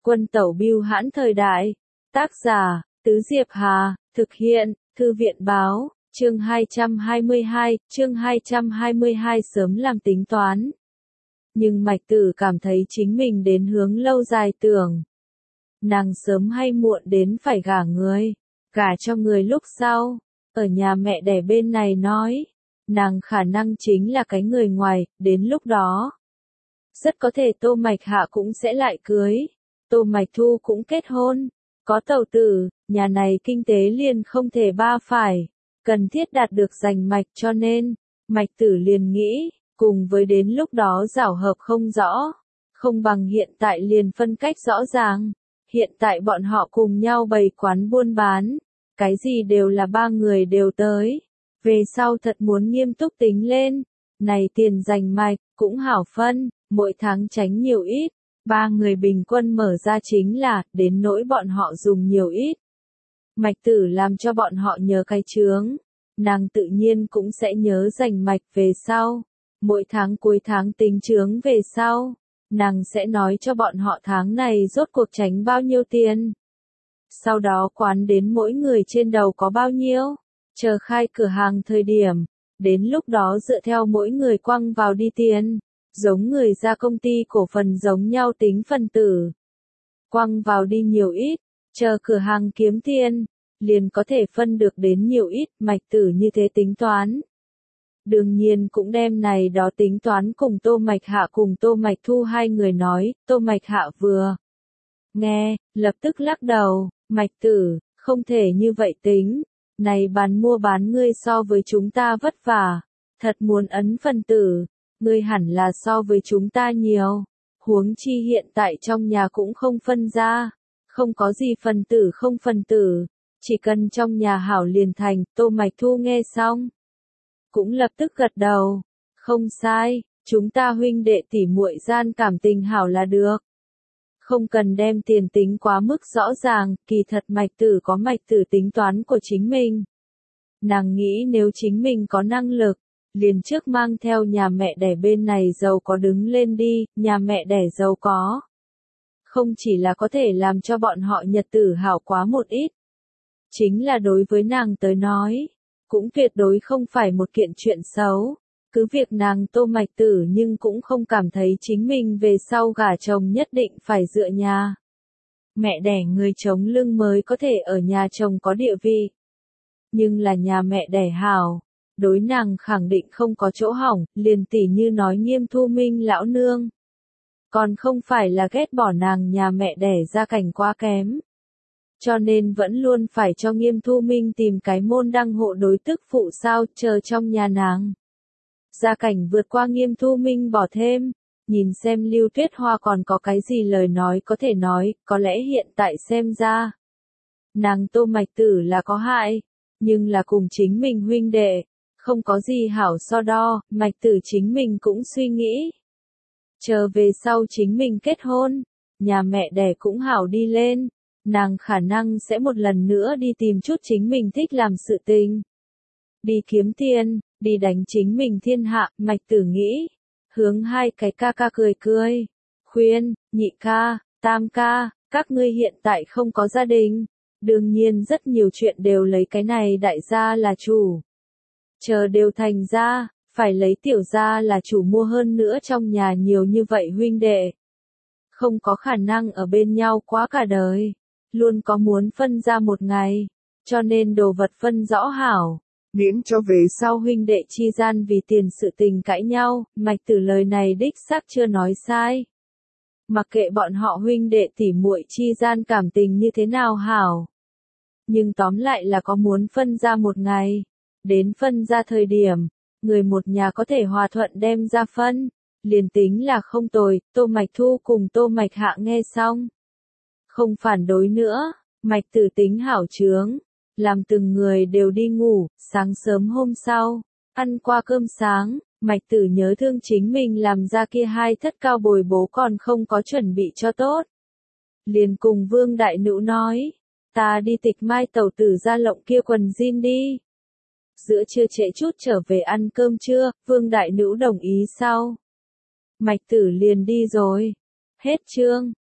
Quân tẩu bưu hãn thời đại. Tác giả, Tứ Diệp Hà, thực hiện, Thư viện báo, chương 222 sớm làm tính toán. Nhưng Mạch Tử cảm thấy chính mình đến hướng lâu dài tưởng. Nàng sớm hay muộn đến phải gả người, gả cho người lúc sau, ở nhà mẹ đẻ bên này nói, nàng khả năng chính là cái người ngoài, đến lúc đó. Rất có thể Tô Mạch Hạ cũng sẽ lại cưới, Tô Mạch Thu cũng kết hôn, có tẩu tử, nhà này kinh tế liền không thể ba phải, cần thiết đạt được giành mạch cho nên, Mạch Tử liền nghĩ, cùng với đến lúc đó giảo hợp không rõ, không bằng hiện tại liền phân cách rõ ràng. Hiện tại bọn họ cùng nhau bày quán buôn bán, cái gì đều là ba người đều tới. Về sau thật muốn nghiêm túc tính lên, này tiền giành mạch, cũng hảo phân, mỗi tháng tránh nhiều ít, ba người bình quân mở ra chính là, đến nỗi bọn họ dùng nhiều ít. Mạch Tử làm cho bọn họ nhớ cái chướng, nàng tự nhiên cũng sẽ nhớ giành mạch về sau, mỗi tháng cuối tháng tính chướng về sau. Nàng sẽ nói cho bọn họ tháng này rốt cuộc tránh bao nhiêu tiền. Sau đó quán đến mỗi người trên đầu có bao nhiêu. Chờ khai cửa hàng thời điểm. Đến lúc đó dựa theo mỗi người quăng vào đi tiền. Giống người ra công ty cổ phần giống nhau tính phần tử. Quăng vào đi nhiều ít. Chờ cửa hàng kiếm tiền. Liền có thể phân được đến nhiều ít. Mạch Tử như thế tính toán. Đương nhiên cũng đem này đó tính toán cùng Tô Mạch Hạ cùng Tô Mạch Thu hai người nói, Tô Mạch Hạ vừa nghe, lập tức lắc đầu, Mạch Tử, không thể như vậy tính, này bán mua bán ngươi so với chúng ta vất vả, thật muốn ấn phần tử, ngươi hẳn là so với chúng ta nhiều, huống chi hiện tại trong nhà cũng không phân ra, không có gì phần tử không phần tử, chỉ cần trong nhà hảo liền thành, Tô Mạch Thu nghe xong. Cũng lập tức gật đầu, không sai, chúng ta huynh đệ tỉ muội gian cảm tình hảo là được. Không cần đem tiền tính quá mức rõ ràng, kỳ thật Mạch Tử có Mạch Tử tính toán của chính mình. Nàng nghĩ nếu chính mình có năng lực, liền trước mang theo nhà mẹ đẻ bên này giàu có đứng lên đi, nhà mẹ đẻ giàu có. Không chỉ là có thể làm cho bọn họ nhật tử hảo quá một ít. Chính là đối với nàng tới nói. Cũng tuyệt đối không phải một kiện chuyện xấu. Cứ việc nàng Tô Mạch Tử nhưng cũng không cảm thấy chính mình về sau gả chồng nhất định phải dựa nhà. Mẹ đẻ người chống lưng mới có thể ở nhà chồng có địa vị. Nhưng là nhà mẹ đẻ hảo. Đối nàng khẳng định không có chỗ hỏng, liền tỉ như nói Nghiêm Thu Minh lão nương. Còn không phải là ghét bỏ nàng nhà mẹ đẻ gia cảnh quá kém. Cho nên vẫn luôn phải cho Nghiêm Thu Minh tìm cái môn đăng hộ đối tức phụ sao chờ trong nhà nàng. Gia cảnh vượt qua Nghiêm Thu Minh bỏ thêm, nhìn xem Lưu Tuyết Hoa còn có cái gì lời nói có thể nói, có lẽ hiện tại xem ra. Nàng Tô Mạch Tử là có hại, nhưng là cùng chính mình huynh đệ, không có gì hảo so đo, Mạch Tử chính mình cũng suy nghĩ. Chờ về sau chính mình kết hôn, nhà mẹ đẻ cũng hảo đi lên. Nàng khả năng sẽ một lần nữa đi tìm chút chính mình thích làm sự tình. Đi kiếm tiền, đi đánh chính mình thiên hạ, Mạch Tử nghĩ. Hướng hai cái ca ca cười cười. Khuyên, nhị ca, tam ca, các ngươi hiện tại không có gia đình. Đương nhiên rất nhiều chuyện đều lấy cái này đại gia là chủ. Chờ đều thành ra, phải lấy tiểu gia là chủ mua hơn nữa trong nhà nhiều như vậy huynh đệ. Không có khả năng ở bên nhau quá cả đời. Luôn có muốn phân ra một ngày, cho nên đồ vật phân rõ hảo, miễn cho về sau huynh đệ chi gian vì tiền sự tình cãi nhau, Mạch Tử lời này đích xác chưa nói sai. Mặc kệ bọn họ huynh đệ tỉ muội chi gian cảm tình như thế nào hảo. Nhưng tóm lại là có muốn phân ra một ngày, đến phân ra thời điểm, người một nhà có thể hòa thuận đem ra phân, liền tính là không tồi, Tô Mạch Thu cùng Tô Mạch Hạ nghe xong. Không phản đối nữa, Mạch Tử tính hảo chướng, làm từng người đều đi ngủ, sáng sớm hôm sau, ăn qua cơm sáng, Mạch Tử nhớ thương chính mình làm ra kia hai thất cao bồi bố còn không có chuẩn bị cho tốt. Liền cùng Vương Đại Nữ nói, ta đi tịch mai tẩu tử ra lộng kia quần jean đi. Giữa trưa trễ chút trở về ăn cơm trưa, Vương Đại Nữ đồng ý sau. Mạch Tử liền đi rồi. Hết chương.